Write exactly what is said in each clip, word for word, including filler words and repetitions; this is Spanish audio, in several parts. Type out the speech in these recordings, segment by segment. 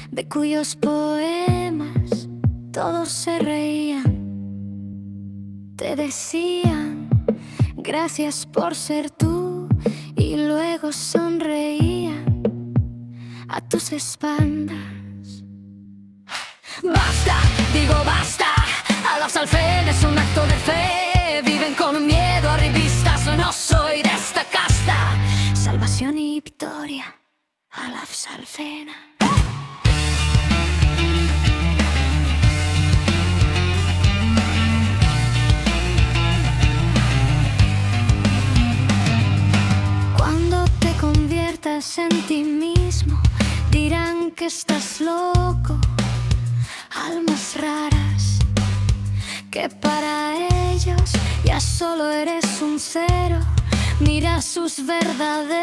de cuyos poemas todos se reían. Te decían gracias por ser tú y luego sonreían a tus espaldas. Basta, digo basta, a los alfenes es un acto de fe. Viven con miedo a revistas, no soy de esta casta. Salvación y victoria a la Alfena. Cuando te conviertas en ti mismo, dirán que estás loco. Almas raras, que para ellos ya solo eres un cero. Mira sus verdaderas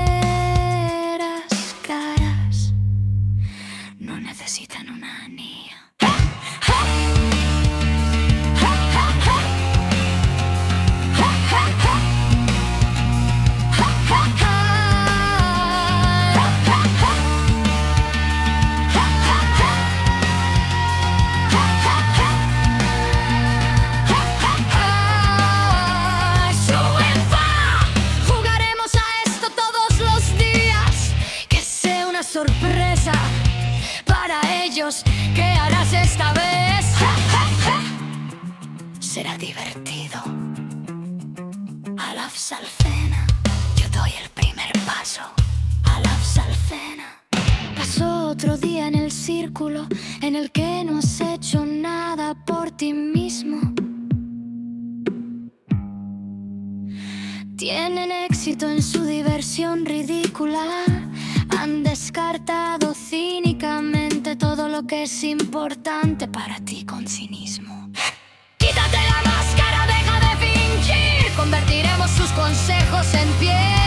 caras, no necesitan una anilla. Sorpresa para ellos, ¿qué harás esta vez? Será divertido. A la Alfena, yo doy el primer paso. A la Alfena. Pasó otro día en el círculo en el que no has hecho nada por ti mismo. Tienen éxito en su diversión ridícula. Han descartado cínicamente todo lo que es importante para ti con cinismo. Quítate la máscara, deja de fingir. Convertiremos sus consejos en piel.